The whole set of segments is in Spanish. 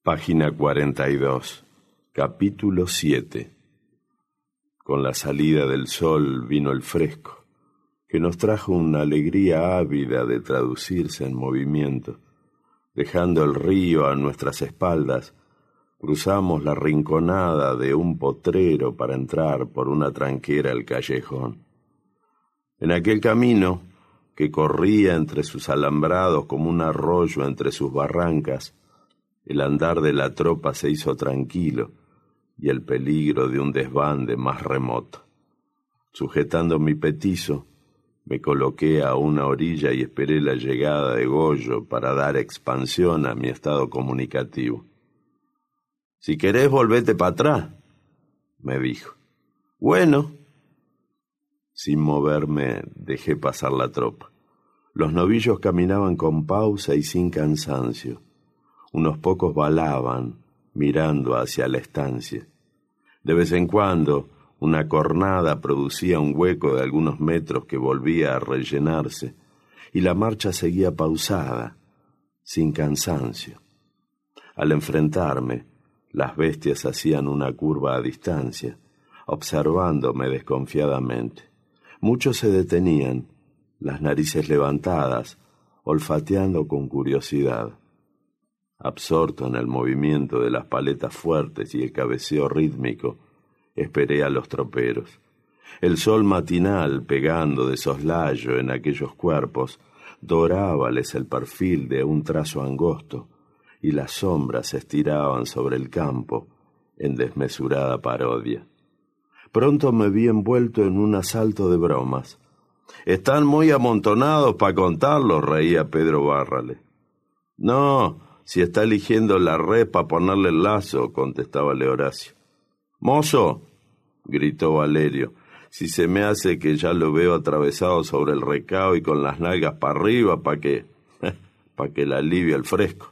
Página 42, capítulo 7. Con la salida del sol vino el fresco, que nos trajo una alegría ávida de traducirse en movimiento. Dejando el río a nuestras espaldas, cruzamos la rinconada de un potrero para entrar por una tranquera al callejón. En aquel camino, que corría entre sus alambrados como un arroyo entre sus barrancas, el andar de la tropa se hizo tranquilo y el peligro de un desbande más remoto. Sujetando mi petizo, me coloqué a una orilla y esperé la llegada de Goyo para dar expansión a mi estado comunicativo. «Si querés, volvete para atrás», me dijo. «Bueno». Sin moverme, dejé pasar la tropa. Los novillos caminaban con pausa y sin cansancio. Unos pocos balaban, mirando hacia la estancia. De vez en cuando, una cornada producía un hueco de algunos metros que volvía a rellenarse, y la marcha seguía pausada, sin cansancio. Al enfrentarme, las bestias hacían una curva a distancia, observándome desconfiadamente. Muchos se detenían, las narices levantadas, olfateando con curiosidad. Absorto en el movimiento de las paletas fuertes y el cabeceo rítmico, esperé a los troperos. El sol matinal, pegando de soslayo en aquellos cuerpos, dorábales el perfil de un trazo angosto, y las sombras se estiraban sobre el campo en desmesurada parodia. Pronto me vi envuelto en un asalto de bromas. «Están muy amontonados para contarlos», reía Pedro Bárrale. «No, si está eligiendo la red para ponerle el lazo», contestábale Horacio. «Mozo», gritó Valerio, «si se me hace que ya lo veo atravesado sobre el recao y con las nalgas para arriba, ¿para qué? Para que le alivie el fresco».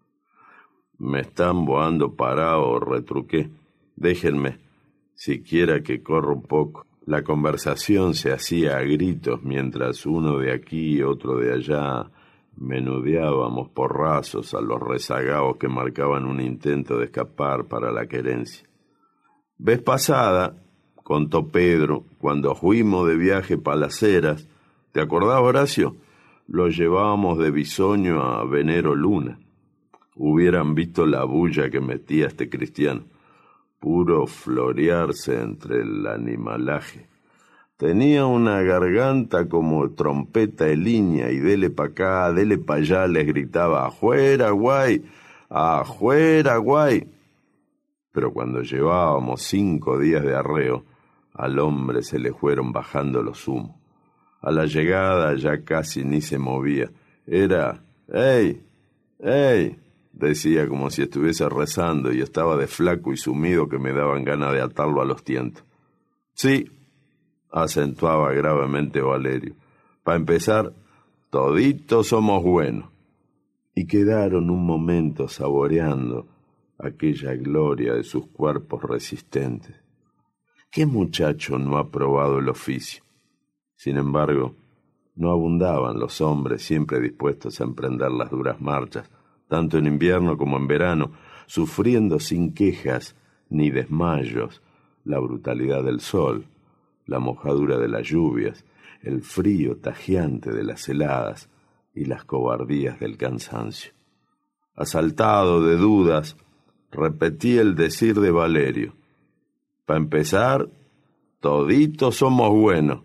«Me están boando parado», retruqué. «Déjenme, siquiera que corra un poco». La conversación se hacía a gritos mientras uno de aquí y otro de allá menudeábamos porrazos a los rezagados que marcaban un intento de escapar para la querencia. «Vez pasada», contó Pedro, «cuando fuimos de viaje para las Heras, ¿te acordás, Horacio? Lo llevábamos de Bisoño a Venero Luna. Hubieran visto la bulla que metía este cristiano. Puro florearse entre el animalaje. Tenía una garganta como trompeta de línea y dele pa' acá, dele pa' allá, les gritaba «¡Afuera, guay! ¡Afuera, guay!». Pero cuando llevábamos 5 días de arreo, al hombre se le fueron bajando los humos. A la llegada ya casi ni se movía. Era «¡Ey! ¡Ey!», decía como si estuviese rezando, y estaba de flaco y sumido que me daban ganas de atarlo a los tientos. «Sí», acentuaba gravemente Valerio, «para empezar, toditos somos buenos». Y quedaron un momento saboreando aquella gloria de sus cuerpos resistentes. ¿Qué muchacho no ha probado el oficio? Sin embargo, no abundaban los hombres siempre dispuestos a emprender las duras marchas, tanto en invierno como en verano, sufriendo sin quejas ni desmayos la brutalidad del sol, la mojadura de las lluvias, el frío tajeante de las heladas y las cobardías del cansancio. Asaltado de dudas, repetí el decir de Valerio: «Para empezar, toditos somos buenos».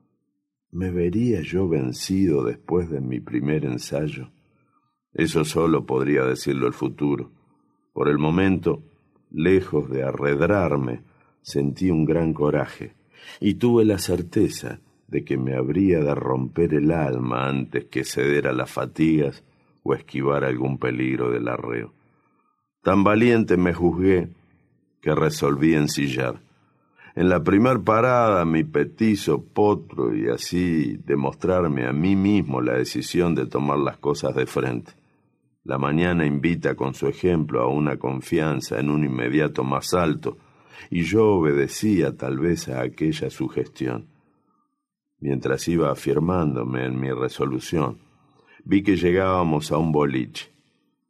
¿Me vería yo vencido después de mi primer ensayo? Eso solo podría decirlo el futuro. Por el momento, lejos de arredrarme, sentí un gran coraje y tuve la certeza de que me habría de romper el alma antes que ceder a las fatigas o esquivar algún peligro del arreo. Tan valiente me juzgué que resolví ensillar. En la primer parada mi petizo potro y así demostrarme a mí mismo la decisión de tomar las cosas de frente. La mañana invita con su ejemplo a una confianza en un inmediato más alto, y yo obedecía tal vez a aquella sugestión. Mientras iba afirmándome en mi resolución, vi que llegábamos a un boliche.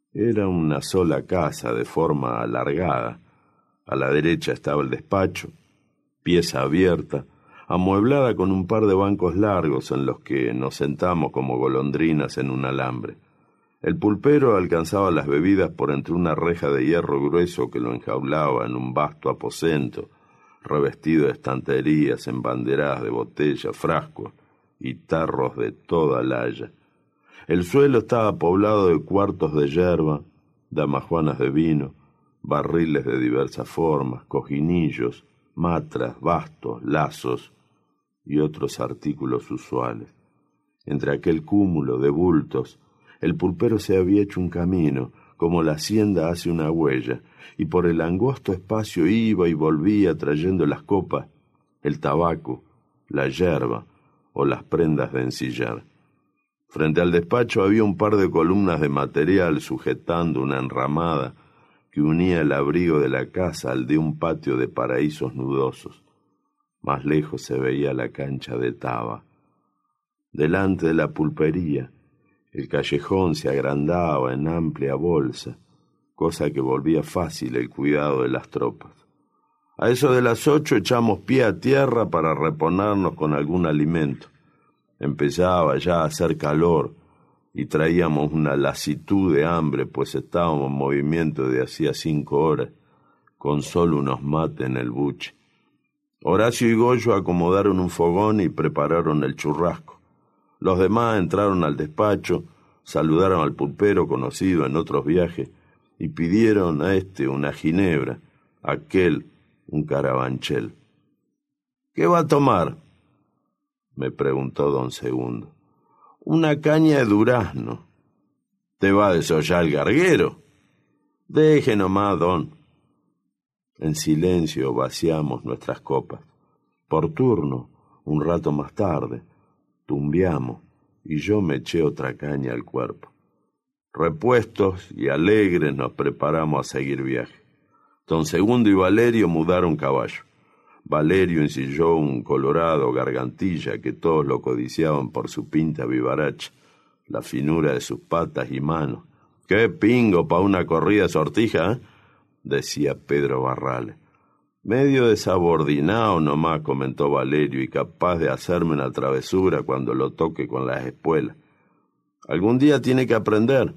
Era una sola casa de forma alargada. A la derecha estaba el despacho, pieza abierta, amueblada con un par de bancos largos en los que nos sentamos como golondrinas en un alambre. El pulpero alcanzaba las bebidas por entre una reja de hierro grueso que lo enjaulaba en un vasto aposento, revestido de estanterías embanderadas de botellas, frascos y tarros de toda la haya. El suelo estaba poblado de cuartos de yerba, damajuanas de vino, barriles de diversas formas, cojinillos, matras, bastos, lazos y otros artículos usuales. Entre aquel cúmulo de bultos, el pulpero se había hecho un camino, como la hacienda hace una huella, y por el angosto espacio iba y volvía trayendo las copas, el tabaco, la yerba o las prendas de ensillar. Frente al despacho había un par de columnas de material sujetando una enramada que unía el abrigo de la casa al de un patio de paraísos nudosos. Más lejos se veía la cancha de Taba. Delante de la pulpería, el callejón se agrandaba en amplia bolsa, cosa que volvía fácil el cuidado de las tropas. A eso de las 8 echamos pie a tierra para reponernos con algún alimento. Empezaba ya a hacer calor y traíamos una lasitud de hambre, pues estábamos en movimiento de hacía 5 horas, con solo unos mates en el buche. Horacio y Goyo acomodaron un fogón y prepararon el churrasco. Los demás entraron al despacho, saludaron al pulpero conocido en otros viajes y pidieron a este una ginebra, a aquel un carabanchel. «¿Qué va a tomar?», me preguntó don Segundo. «Una caña de durazno». «¿Te va a desollar el garguero?». «Deje nomás, don». En silencio vaciamos nuestras copas. Por turno, un rato más tarde, tumbiamos y yo me eché otra caña al cuerpo. Repuestos y alegres nos preparamos a seguir viaje. Don Segundo y Valerio mudaron caballo. Valerio ensilló un colorado gargantilla que todos lo codiciaban por su pinta vivaracha, la finura de sus patas y manos. «¡Qué pingo pa' una corrida sortija!», decía Pedro Barrales. «Medio desabordinado nomás», comentó Valerio, «y capaz de hacerme una travesura cuando lo toque con las espuelas. Algún día tiene que aprender».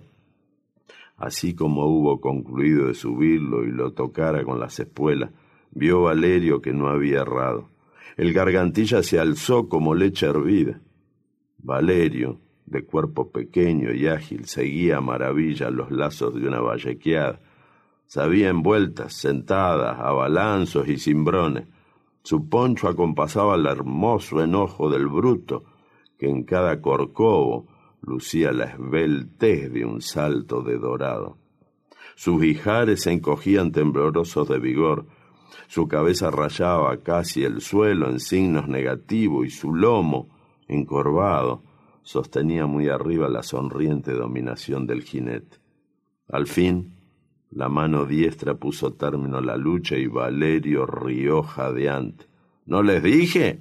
Así como hubo concluido de subirlo y lo tocara con las espuelas, vio Valerio que no había errado. El gargantilla se alzó como leche hervida. Valerio, de cuerpo pequeño y ágil, seguía a maravilla los lazos de una vallequeada. Sabía envueltas, sentadas, a balanzos y cimbrones. Su poncho acompasaba el hermoso enojo del bruto, que en cada corcovo lucía la esbeltez de un salto de dorado. Sus ijares se encogían temblorosos de vigor, su cabeza rayaba casi el suelo en signos negativos y su lomo, encorvado, sostenía muy arriba la sonriente dominación del jinete. Al fin, la mano diestra puso término a la lucha y Valerio rió jadeante. «¿No les dije?»,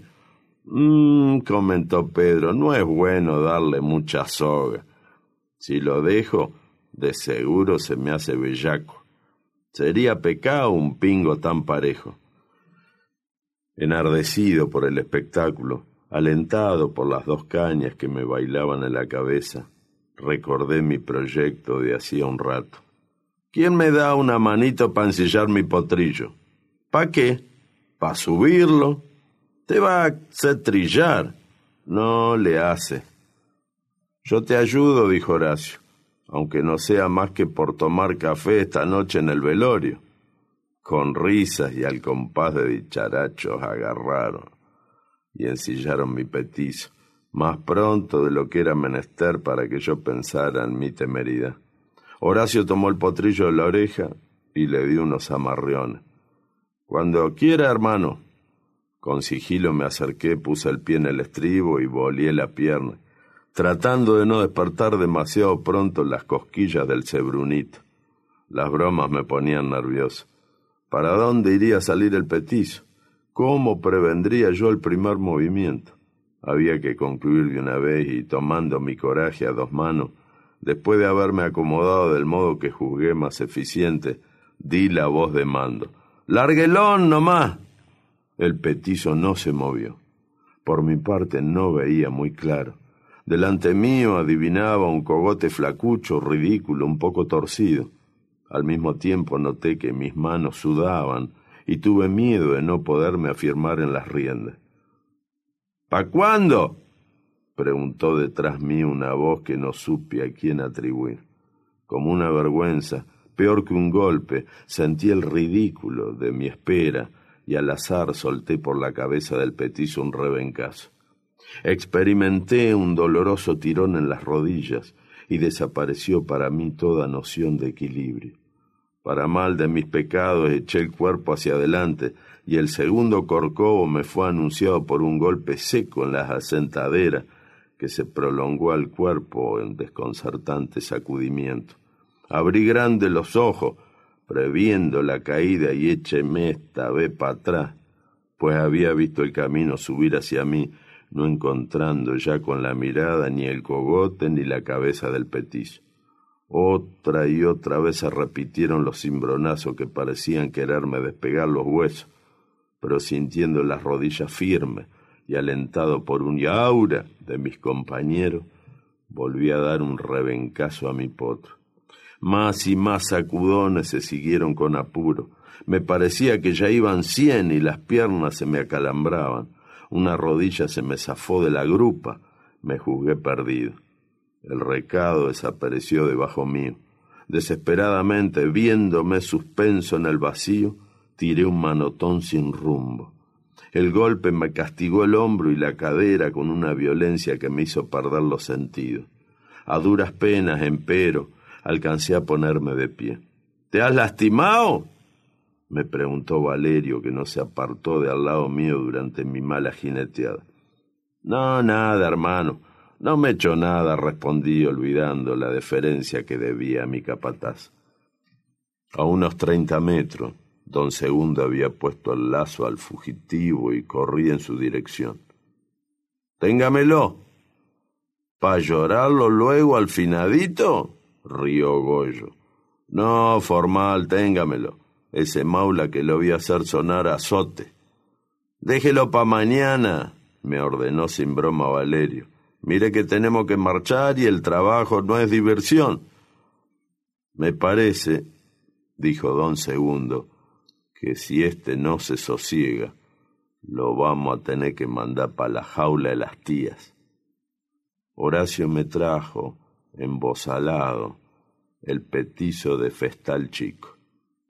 comentó Pedro, «no es bueno darle mucha soga. Si lo dejo, de seguro se me hace bellaco. Sería pecado un pingo tan parejo». Enardecido por el espectáculo, alentado por las 2 cañas que me bailaban en la cabeza, recordé mi proyecto de hacía un rato. «¿Quién me da una manito para ensillar mi potrillo?». «¿Pa qué?». «Pa subirlo». «Te va a hacer trillar». «No le hace». «Yo te ayudo», dijo Horacio, «aunque no sea más que por tomar café esta noche en el velorio». Con risas y al compás de dicharachos agarraron y ensillaron mi petizo, más pronto de lo que era menester para que yo pensara en mi temeridad. Horacio tomó el potrillo de la oreja y le dio unos amarreones. «Cuando quiera, hermano». Con sigilo me acerqué, puse el pie en el estribo y boleé la pierna, tratando de no despertar demasiado pronto las cosquillas del cebrunito. Las bromas me ponían nervioso. ¿Para dónde iría a salir el petizo? ¿Cómo prevendría yo el primer movimiento? Había que concluir de una vez y, tomando mi coraje a 2 manos, Después de haberme acomodado del modo que juzgué más eficiente, di la voz de mando. ¡Larguelón nomás! El petizo no se movió. Por mi parte no veía muy claro. Delante mío adivinaba un cogote flacucho, ridículo, un poco torcido. Al mismo tiempo noté que mis manos sudaban y tuve miedo de no poderme afirmar en las riendas. ¿Pa' cuándo?, preguntó detrás mío una voz que no supe a quién atribuir. Como una vergüenza, peor que un golpe, sentí el ridículo de mi espera y al azar solté por la cabeza del petizo un rebencazo. Experimenté un doloroso tirón en las rodillas y desapareció para mí toda noción de equilibrio. Para mal de mis pecados eché el cuerpo hacia adelante y el segundo corcovo me fue anunciado por un golpe seco en las asentaderas que se prolongó al cuerpo en desconcertante sacudimiento. Abrí grandes los ojos, previendo la caída, y écheme esta vez para atrás, pues había visto el camino subir hacia mí, no encontrando ya con la mirada ni el cogote ni la cabeza del petizo. Otra y otra vez se repitieron los cimbronazos que parecían quererme despegar los huesos, pero sintiendo las rodillas firmes y alentado por un yaura de mis compañeros, volví a dar un rebencazo a mi potro. Más y más sacudones se siguieron con apuro. Me parecía que ya iban 100 y las piernas se me acalambraban. Una rodilla se me zafó de la grupa. Me juzgué perdido. El recado desapareció debajo mío. Desesperadamente, viéndome suspenso en el vacío, tiré un manotón sin rumbo. El golpe me castigó el hombro y la cadera con una violencia que me hizo perder los sentidos. A duras penas, empero, alcancé a ponerme de pie. ¿Te has lastimado?, me preguntó Valerio, que no se apartó de al lado mío durante mi mala jineteada. No, nada, hermano, no me he hecho nada, respondí, olvidando la deferencia que debía a mi capataz. A unos 30 metros, don Segundo había puesto el lazo al fugitivo y corría en su dirección. «Téngamelo. ¿Pa llorarlo luego al finadito?», rió Goyo. «No, formal, téngamelo. Ese maula que lo voy a hacer sonar a azote». «Déjelo pa' mañana», me ordenó sin broma Valerio. «Mire que tenemos que marchar y el trabajo no es diversión». «Me parece», dijo don Segundo, «que si no se sosiega, lo vamos a tener que mandar pa' la jaula de las tías». Horacio me trajo, embozalado, el petizo de festal chico.